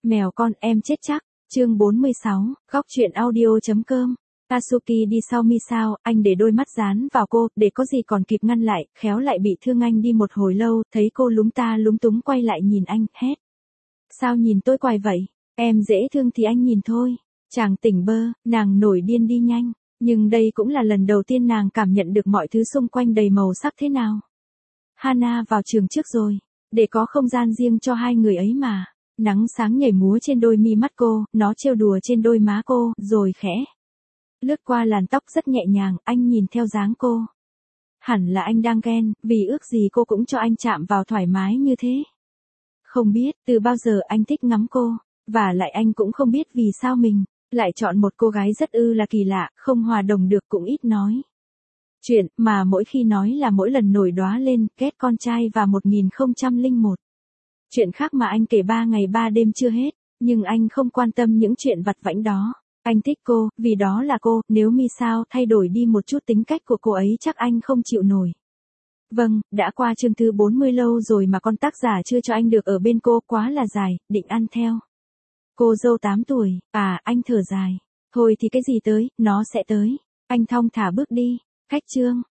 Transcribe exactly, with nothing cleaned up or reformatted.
Mèo con em chết chắc, chương bốn mươi sáu, góc truyện audio.com. Tatsuki đi sau Misao, anh để đôi mắt dán vào cô, để có gì còn kịp ngăn lại, khéo lại bị thương anh đi một hồi lâu, thấy cô lúng ta lúng túng quay lại nhìn anh, hét. Sao nhìn tôi quài vậy? Em dễ thương thì anh nhìn thôi. Chàng tỉnh bơ, nàng nổi điên đi nhanh, nhưng đây cũng là lần đầu tiên nàng cảm nhận được mọi thứ xung quanh đầy màu sắc thế nào. Hana vào trường trước rồi, để có không gian riêng cho hai người ấy mà. Nắng sáng nhảy múa trên đôi mi mắt cô, nó trêu đùa trên đôi má cô, rồi khẽ lướt qua làn tóc rất nhẹ nhàng, anh nhìn theo dáng cô. Hẳn là anh đang ghen, vì ước gì cô cũng cho anh chạm vào thoải mái như thế. Không biết, từ bao giờ anh thích ngắm cô, và lại anh cũng không biết vì sao mình lại chọn một cô gái rất ư là kỳ lạ, không hòa đồng được cũng ít nói. Chuyện mà mỗi khi nói là mỗi lần nổi đóa lên, ghét con trai và một nghìn không trăm lẻ một. Chuyện khác mà anh kể ba ngày ba đêm chưa hết, nhưng anh không quan tâm những chuyện vặt vãnh đó. Anh thích cô, vì đó là cô, nếu Misao thay đổi đi một chút tính cách của cô ấy chắc anh không chịu nổi. Vâng, đã qua chương thứ bốn mươi lâu rồi mà con tác giả chưa cho anh được ở bên cô, quá là dài, định ăn theo. Cô dâu tám tuổi, à, anh thở dài. Thôi thì cái gì tới, nó sẽ tới. Anh thong thả bước đi. Khách chương.